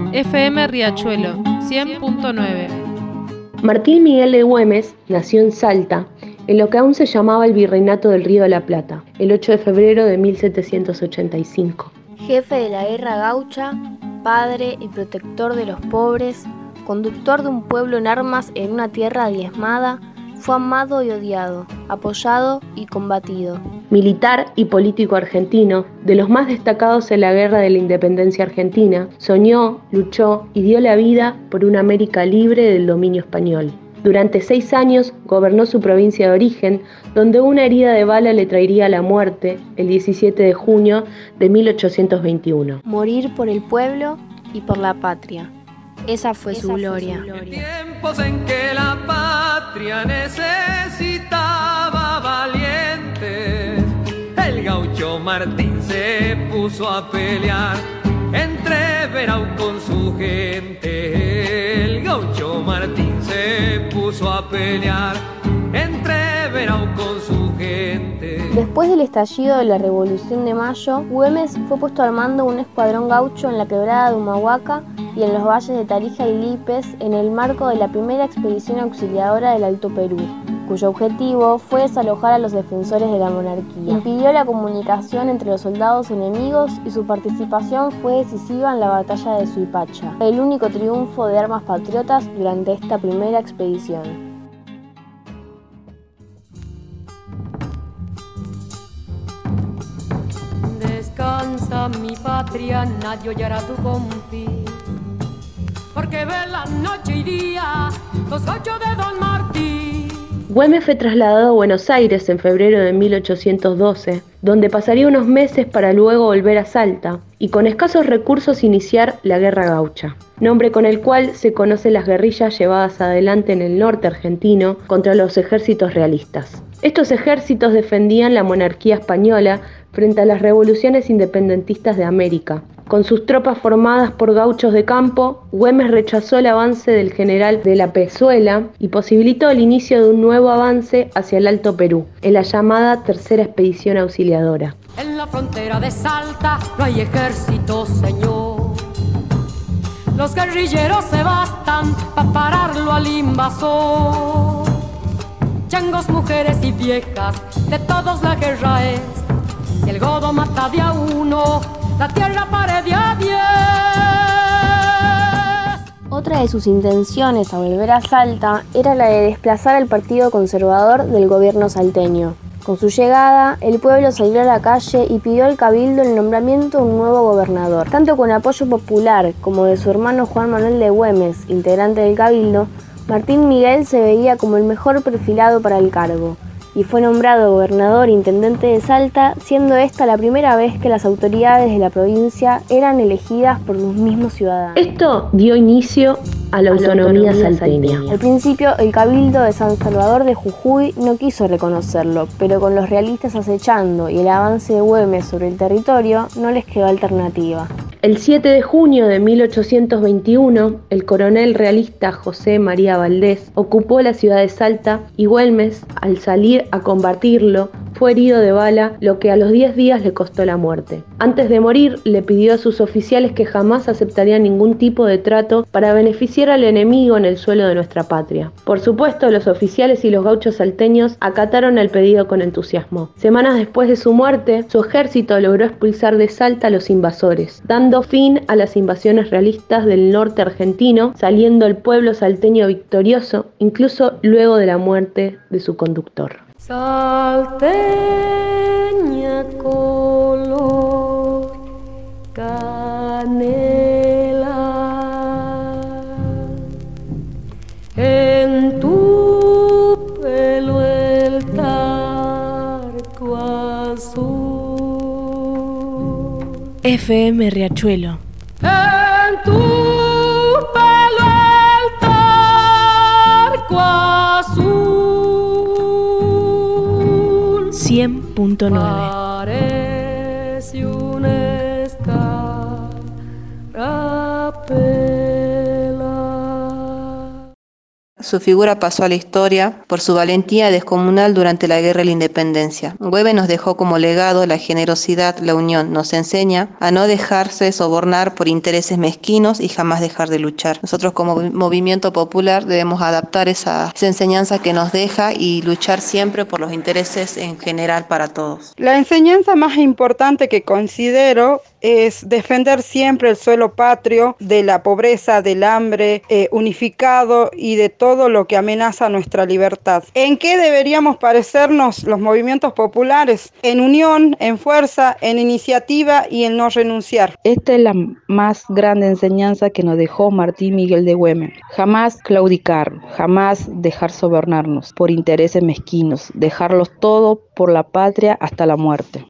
FM Riachuelo 100.9. Martín Miguel de Güemes nació en Salta, en lo que aún se llamaba el Virreinato del Río de la Plata, el 8 de febrero de 1785. Jefe de la guerra gaucha, padre y protector de los pobres, conductor de un pueblo en armas en una tierra diezmada, fue amado y odiado, apoyado y combatido. Militar y político argentino, de los más destacados en la Guerra de la Independencia Argentina, soñó, luchó y dio la vida por una América libre del dominio español. Durante 6 años gobernó su provincia de origen, donde una herida de bala le traería la muerte el 17 de junio de 1821. Morir por el pueblo y por la patria. Esa fue su gloria. Tiempos en que la patria necesitaba valientes, el gaucho Martín se puso a pelear entre Verao con su gente. El gaucho Martín se puso a pelear entre Verao con su gente. Después del estallido de la Revolución de Mayo, Güemes fue puesto al mando de un escuadrón gaucho en la quebrada de Humahuaca y en los valles de Tarija y Lípez en el marco de la primera expedición auxiliadora del Alto Perú, cuyo objetivo fue desalojar a los defensores de la monarquía. Impidió la comunicación entre los soldados enemigos y su participación fue decisiva en la batalla de Suipacha, el único triunfo de armas patriotas durante esta primera expedición. Descansa mi patria, nadie oyera tu confín, porque ve la noche y día los gauchos de Don Martín. Güemes fue trasladado a Buenos Aires en febrero de 1812, donde pasaría unos meses para luego volver a Salta y con escasos recursos iniciar la Guerra Gaucha, nombre con el cual se conocen las guerrillas llevadas adelante en el norte argentino contra los ejércitos realistas. Estos ejércitos defendían la monarquía española frente a las revoluciones independentistas de América. Con sus tropas formadas por gauchos de campo, Güemes rechazó el avance del general de la Pezuela y posibilitó el inicio de un nuevo avance hacia el Alto Perú, en la llamada Tercera Expedición Auxiliadora. En la frontera de Salta no hay ejército, señor. Los guerrilleros se bastan para pararlo al invasor. Changos, mujeres y viejas, de todos la guerra es. Si el godo mata de a uno, la tierra pare de a 10. Otra de sus intenciones al volver a Salta era la de desplazar al Partido Conservador del gobierno salteño. Con su llegada, el pueblo salió a la calle y pidió al cabildo el nombramiento de un nuevo gobernador. Tanto con apoyo popular como de su hermano Juan Manuel de Güemes, integrante del cabildo, Martín Miguel se veía como el mejor perfilado para el cargo y fue nombrado gobernador intendente de Salta, siendo esta la primera vez que las autoridades de la provincia eran elegidas por los mismos ciudadanos. Esto dio inicio a la autonomía salteña. Al principio, el cabildo de San Salvador de Jujuy no quiso reconocerlo, pero con los realistas acechando y el avance de Güemes sobre el territorio, no les quedó alternativa. El 7 de junio de 1821, el coronel realista José María Valdés ocupó la ciudad de Salta y Güemes, al salir a combatirlo, fue herido de bala, lo que a los 10 días le costó la muerte. Antes de morir, le pidió a sus oficiales que jamás aceptarían ningún tipo de trato para beneficiar al enemigo en el suelo de nuestra patria. Por supuesto, los oficiales y los gauchos salteños acataron el pedido con entusiasmo. Semanas después de su muerte, su ejército logró expulsar de Salta a los invasores, dando fin a las invasiones realistas del norte argentino, saliendo el pueblo salteño victorioso, incluso luego de la muerte de su conductor. Salteña color canela, en tu pelo el tarco azul. FM Riachuelo. En tu pelo el tarco azul. 100.9. Parece un escarapela. su figura pasó a la historia por su valentía descomunal durante la Guerra de la Independencia. Güemes nos dejó como legado la generosidad, la unión. Nos enseña a no dejarse sobornar por intereses mezquinos y jamás dejar de luchar. Nosotros como movimiento popular debemos adaptar esa enseñanza que nos deja y luchar siempre por los intereses en general para todos. La enseñanza más importante que considero es defender siempre el suelo patrio de la pobreza, del hambre, unificado y de todo lo que amenaza nuestra libertad. ¿En qué deberíamos parecernos los movimientos populares? En unión, en fuerza, en iniciativa y en no renunciar. Esta es la más grande enseñanza que nos dejó Martín Miguel de Güemes. Jamás claudicar, jamás dejar sobornarnos por intereses mezquinos, dejarlos todo por la patria hasta la muerte.